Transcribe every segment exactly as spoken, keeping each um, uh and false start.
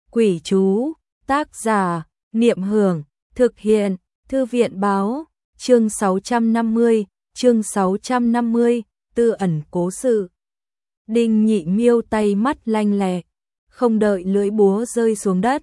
Quỷ chú, tác giả, Niệm Hưởng, thực hiện, Thư viện báo, chương sáu trăm năm mươi, chương sáu trăm năm mươi, tư ẩn cố sự. Đinh Nhị Miêu tay mắt lanh lẹ, không đợi lưỡi búa rơi xuống đất,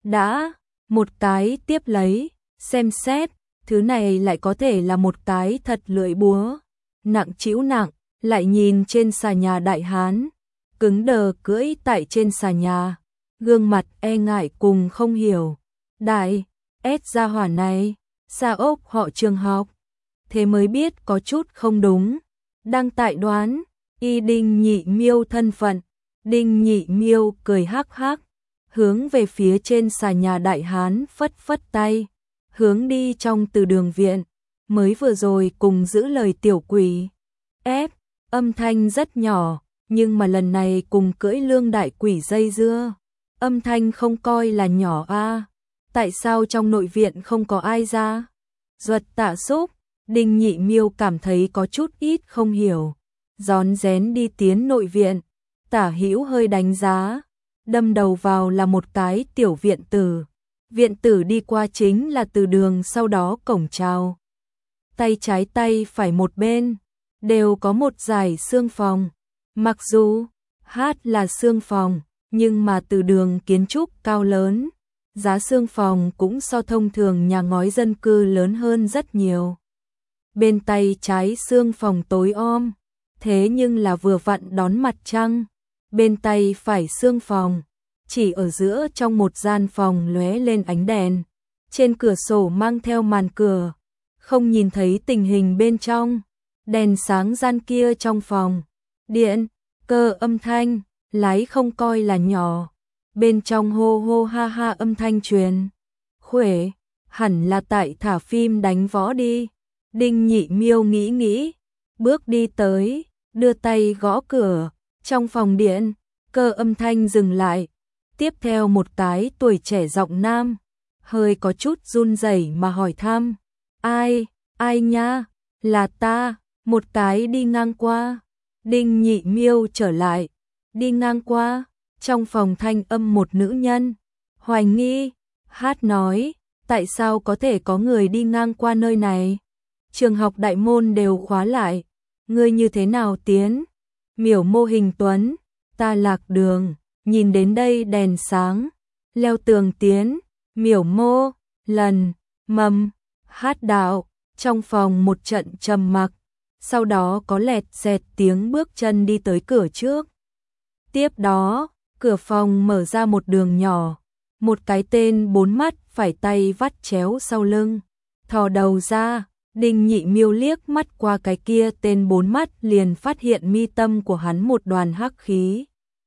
đã một cái tiếp lấy, xem xét, thứ này lại có thể là một cái thật lưỡi búa, nặng trĩu nặng, lại nhìn trên xà nhà đại hán, cứng đờ cưỡi tại trên xà nhà, gương mặt e ngại cùng không hiểu. Đại, ét gia hỏa này, xa ốc họ Trường học, thế mới biết có chút không đúng, đang tại đoán, y Đinh Nhị Miêu thân phận, Đinh Nhị Miêu cười hắc hắc, hướng về phía trên xà nhà đại hán phất phất tay, hướng đi trong từ đường viện, mới vừa rồi cùng giữ lời tiểu quỷ. Ép, âm thanh rất nhỏ, nhưng mà lần này cùng cưỡi lương đại quỷ dây dưa, âm thanh không coi là nhỏ a. À. Tại sao trong nội viện không có ai ra? Duật Tạ Xúc, Đinh Nhị Miêu cảm thấy có chút ít không hiểu, rón rén đi tiến nội viện, Tả Hữu hơi đánh giá, đâm đầu vào là một cái tiểu viện tử. Viện tử đi qua chính là từ đường, sau đó cổng chào. Tay trái tay phải một bên đều có một dải xương phòng. Mặc dù hát là xương phòng, nhưng mà từ đường kiến trúc cao lớn, giá xương phòng cũng so thông thường nhà ngói dân cư lớn hơn rất nhiều. Bên tay trái xương phòng tối om, thế nhưng là vừa vặn đón mặt trăng. Bên tay phải xương phòng, chỉ ở giữa trong một gian phòng lóe lên ánh đèn, trên cửa sổ mang theo màn cửa, không nhìn thấy tình hình bên trong. Đèn sáng gian kia trong phòng, điện, cơ âm thanh, lái không coi là nhỏ. Bên trong hô hô ha ha âm thanh truyền. Khuể, hẳn là tại thả phim đánh võ đi. Đinh Nhị Miêu nghĩ nghĩ, bước đi tới, đưa tay gõ cửa, trong phòng điện, cơ âm thanh dừng lại. Tiếp theo một cái tuổi trẻ giọng nam, hơi có chút run rẩy mà hỏi thăm. Ai, ai nha, là ta, một cái đi ngang qua. Đinh Nhị Miêu trở lại, đi ngang qua, trong phòng thanh âm một nữ nhân. Hoài nghi, hát nói, tại sao có thể có người đi ngang qua nơi này? Trường học đại môn đều khóa lại, ngươi như thế nào tiến? Miểu Mô Hình Tuấn, ta lạc đường, nhìn đến đây đèn sáng, leo tường tiến. Miểu Mô, lần, mầm, hát đạo, trong phòng một trận trầm mặc, sau đó có lẹt xẹt tiếng bước chân đi tới cửa trước. Tiếp đó, cửa phòng mở ra một đường nhỏ, một cái tên bốn mắt phải tay vắt chéo sau lưng, thò đầu ra. Đinh Nhị Miêu liếc mắt qua cái kia tên bốn mắt liền phát hiện mi tâm của hắn một đoàn hắc khí.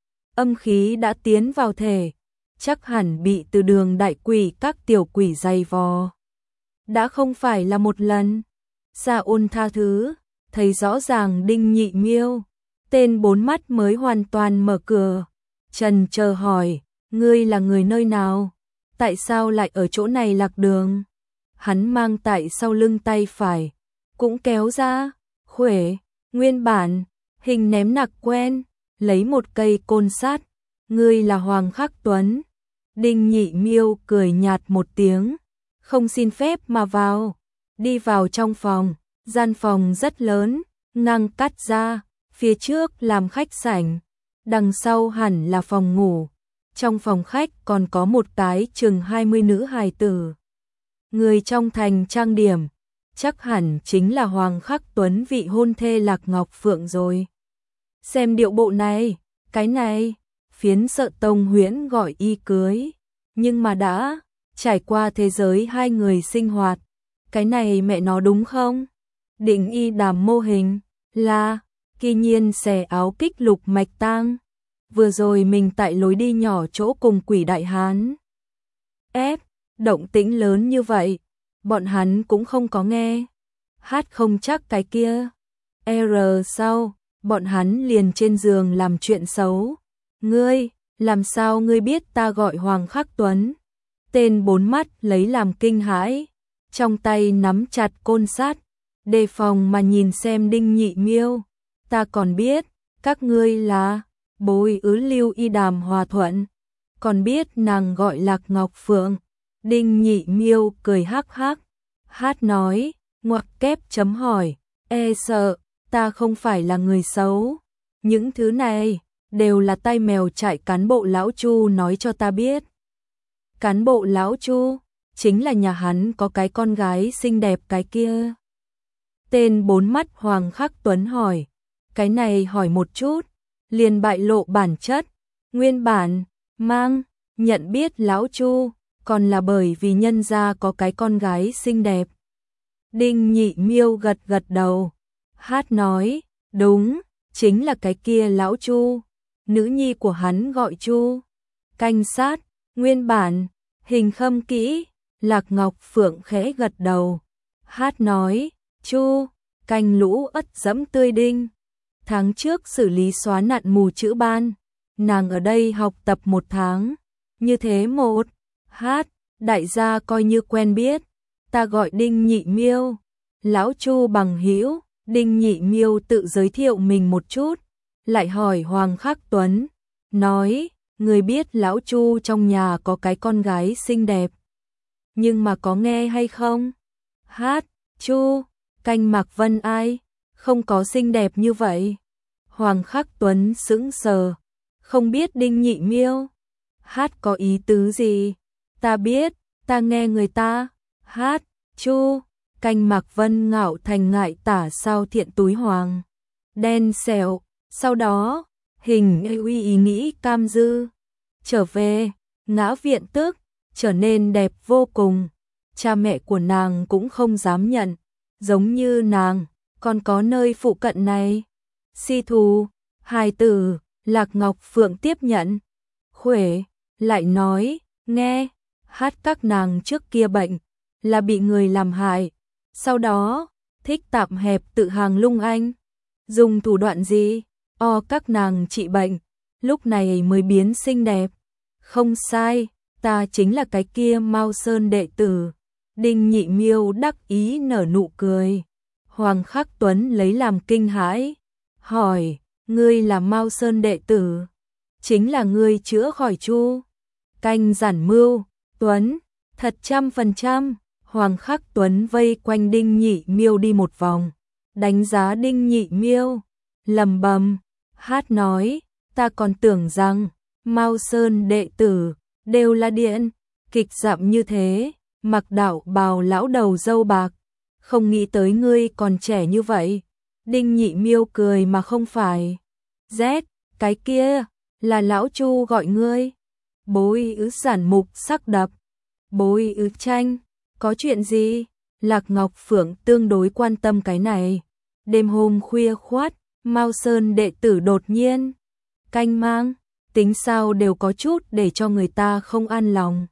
Âm khí đã tiến vào thể, chắc hẳn bị từ đường đại quỷ các tiểu quỷ dày vò. Đã không phải là một lần. Sa Ôn tha thứ, thấy rõ ràng Đinh Nhị Miêu, tên bốn mắt mới hoàn toàn mở cửa. Trần chờ hỏi, ngươi là người nơi nào? Tại sao lại ở chỗ này lạc đường? Hắn mang tại sau lưng tay phải, cũng kéo ra, khuể, nguyên bản, hình ném nặc quen, lấy một cây côn sắt. Ngươi là Hoàng Khắc Tuấn. Đinh Nhị Miêu cười nhạt một tiếng, không xin phép mà vào. Đi vào trong phòng, gian phòng rất lớn, ngang cắt ra, phía trước làm khách sảnh, đằng sau hẳn là phòng ngủ. Trong phòng khách còn có một cái chừng hai mươi nữ hài tử. Người trong thành trang điểm, chắc hẳn chính là Hoàng Khắc Tuấn vị hôn thê Lạc Ngọc Phượng rồi. Xem điệu bộ này, cái này, phiến sợ Tông Huyễn gọi y cưới, nhưng mà đã trải qua thế giới hai người sinh hoạt, cái này mẹ nó đúng không? Định y đàm mô hình, là, kỳ nhiên xẻ áo kích lục mạch tang. Vừa rồi mình tại lối đi nhỏ chỗ cùng quỷ đại hán. Ép, động tĩnh lớn như vậy, bọn hắn cũng không có nghe. Hát không chắc cái kia. R sau, bọn hắn liền trên giường làm chuyện xấu. Ngươi, làm sao ngươi biết ta gọi Hoàng Khắc Tuấn? Tên bốn mắt lấy làm kinh hãi, trong tay nắm chặt côn sắt, đề phòng mà nhìn xem Đinh Nhị Miêu. Ta còn biết, các ngươi là Bối Ứ Lưu Y Đàm Hòa Thuận. còn biết nàng gọi Lạc Ngọc Phượng. Đinh Nhị Miêu cười hắc hắc. Hát nói, ngoặc kép chấm hỏi, e sợ, ta không phải là người xấu. Những thứ này, đều là tay mèo chạy cán bộ lão Chu nói cho ta biết. Cán bộ lão Chu, chính là nhà hắn có cái con gái xinh đẹp cái kia. Tên bốn mắt Hoàng Khắc Tuấn hỏi, cái này hỏi một chút, liền bại lộ bản chất. Nguyên bản, mang, nhận biết lão Chu, còn là bởi vì nhân gia có cái con gái xinh đẹp. Đinh Nhị Miêu gật gật đầu. Hát nói, đúng, chính là cái kia lão Chu. Nữ nhi của hắn gọi Chu. Canh sát, nguyên bản, hình khâm kỹ. Lạc Ngọc Phượng khẽ gật đầu. Hát nói, Chu, canh lũ ất dẫm tươi đinh. Tháng trước xử lý xóa nạn mù chữ ban. Nàng ở đây học tập một tháng. Như thế một. Hát, đại gia coi như quen biết. Ta gọi Đinh Nhị Miêu. Lão Chu bằng hữu. Đinh Nhị Miêu tự giới thiệu mình một chút. Lại hỏi Hoàng Khắc Tuấn. Nói, người biết lão Chu trong nhà có cái con gái xinh đẹp. Nhưng mà có nghe hay không? Hát, Chu, canh Mạc Vân ai? Không có xinh đẹp như vậy. Hoàng Khắc Tuấn sững sờ. Không biết Đinh Nhị Miêu. Hát có ý tứ gì? Ta biết, ta nghe người ta. Hát, Chu, canh Mạc Vân ngạo thành ngại tả sao thiện túi hoàng. Đen sẹo, sau đó, hình uy ý nghĩ cam dư. Trở về, ngã viện tức, trở nên đẹp vô cùng. Cha mẹ của nàng cũng không dám nhận. Giống như nàng, còn có nơi phụ cận này. Si thù, hài tử, Lạc Ngọc Phượng tiếp nhận. Khuể, lại nói, nghe, hát các nàng trước kia bệnh, là bị người làm hại. Sau đó, thích tạm hẹp tự hàng lung anh. Dùng thủ đoạn gì? O các nàng trị bệnh, lúc này mới biến xinh đẹp. Không sai, ta chính là cái kia Mao Sơn đệ tử. Đinh Nhị Miêu đắc ý nở nụ cười. Hoàng Khắc Tuấn lấy làm kinh hãi. Hỏi, ngươi là Mao Sơn đệ tử? Chính là ngươi chữa khỏi Chu? Canh giản mưu, Tuấn, thật trăm phần trăm. Hoàng Khắc Tuấn vây quanh Đinh Nhị Miêu đi một vòng. Đánh giá Đinh Nhị Miêu. Lầm bầm, hát nói, ta còn tưởng rằng Mao Sơn đệ tử đều là điện kịch dặm như thế, mặc đạo bào lão đầu râu bạc, không nghĩ tới ngươi còn trẻ như vậy. Đinh Nhị Miêu cười mà không phải. Z, cái kia là lão Chu gọi ngươi. Bối ứ giản mục sắc đập. Bối ứ tranh, có chuyện gì? Lạc Ngọc Phượng tương đối quan tâm cái này. Đêm hôm khuya khoát, Mao Sơn đệ tử đột nhiên canh mang, tính sao đều có chút để cho người ta không an lòng.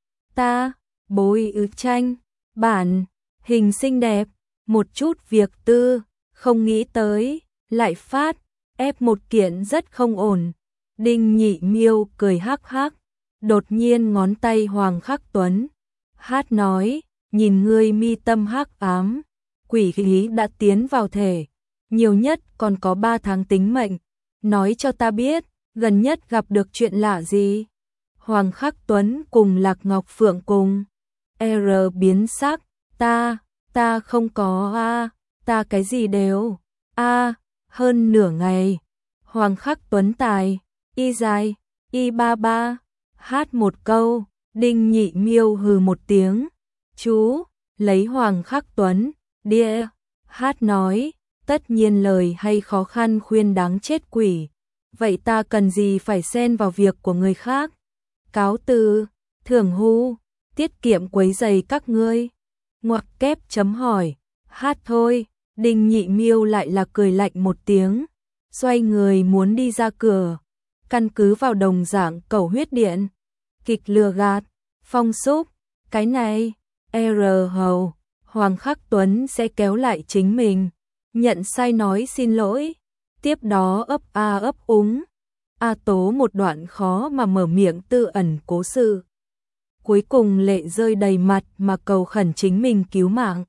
Ta, bối ứ tranh, bản, hình xinh đẹp, một chút việc tư, không nghĩ tới, lại phát, ép một kiện rất không ổn. Đinh Nhị Miêu cười hắc hắc, đột nhiên ngón tay Hoàng Khắc Tuấn. Hát nói, nhìn ngươi mi tâm hắc ám, quỷ khí đã tiến vào thể, nhiều nhất còn có ba tháng tính mệnh. Nói cho ta biết, gần nhất gặp được chuyện lạ gì? Hoàng Khắc Tuấn cùng Lạc Ngọc Phượng cùng. R biến sắc, ta, ta không có a, ta cái gì đều. A, hơn nửa ngày. Hoàng Khắc Tuấn tài, y dài, y ba ba, hát một câu, Đinh Nhị Miêu hừ một tiếng. Chú, lấy Hoàng Khắc Tuấn, đĩa, hát nói, tất nhiên lời hay khó khăn khuyên đáng chết quỷ. Vậy ta cần gì phải xen vào việc của người khác? Cáo từ, thưởng hu, tiết kiệm quấy giày các ngươi. Ngoặc kép chấm hỏi, hát thôi. Đinh Nhị Miêu lại là cười lạnh một tiếng, xoay người muốn đi ra cửa. Căn cứ vào đồng dạng cầu huyết điện, kịch lừa gạt, phong xúc, cái này, R hầu, Hoàng Khắc Tuấn sẽ kéo lại chính mình, nhận sai nói xin lỗi, tiếp đó ấp a ấp úng, a tố một đoạn khó mà mở miệng tư ẩn cố sự. Cuối cùng lệ rơi đầy mặt mà cầu khẩn chính mình cứu mạng.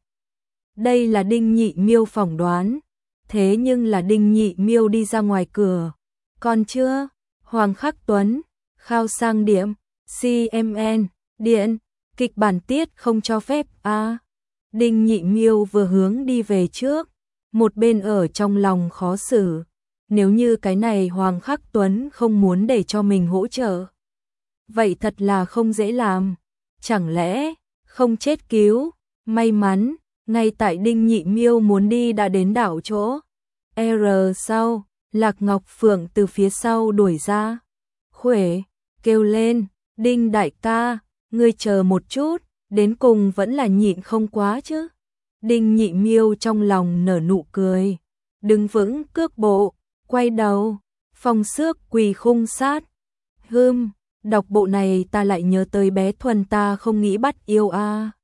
Đây là Đinh Nhị Miêu phỏng đoán, thế nhưng là Đinh Nhị Miêu đi ra ngoài cửa. Còn chưa, Hoàng Khắc Tuấn, Khao sang điểm, xê em en, điện, kịch bản tiết không cho phép a. À. Đinh Nhị Miêu vừa hướng đi về trước, một bên ở trong lòng khó xử. Nếu như cái này Hoàng Khắc Tuấn không muốn để cho mình hỗ trợ, vậy thật là không dễ làm. Chẳng lẽ không chết cứu? May mắn, ngay tại Đinh Nhị Miêu muốn đi đã đến đảo chỗ. R sau, Lạc Ngọc Phượng từ phía sau đuổi ra. Khuể, kêu lên, Đinh đại ca, ngươi chờ một chút, đến cùng vẫn là nhịn không quá chứ. Đinh Nhị Miêu trong lòng nở nụ cười, đứng vững cước bộ, quay đầu, Phong Xước quỳ khung sát. Hưm, đọc bộ này ta lại nhớ tới bé Thuần ta không nghĩ bắt yêu a. À.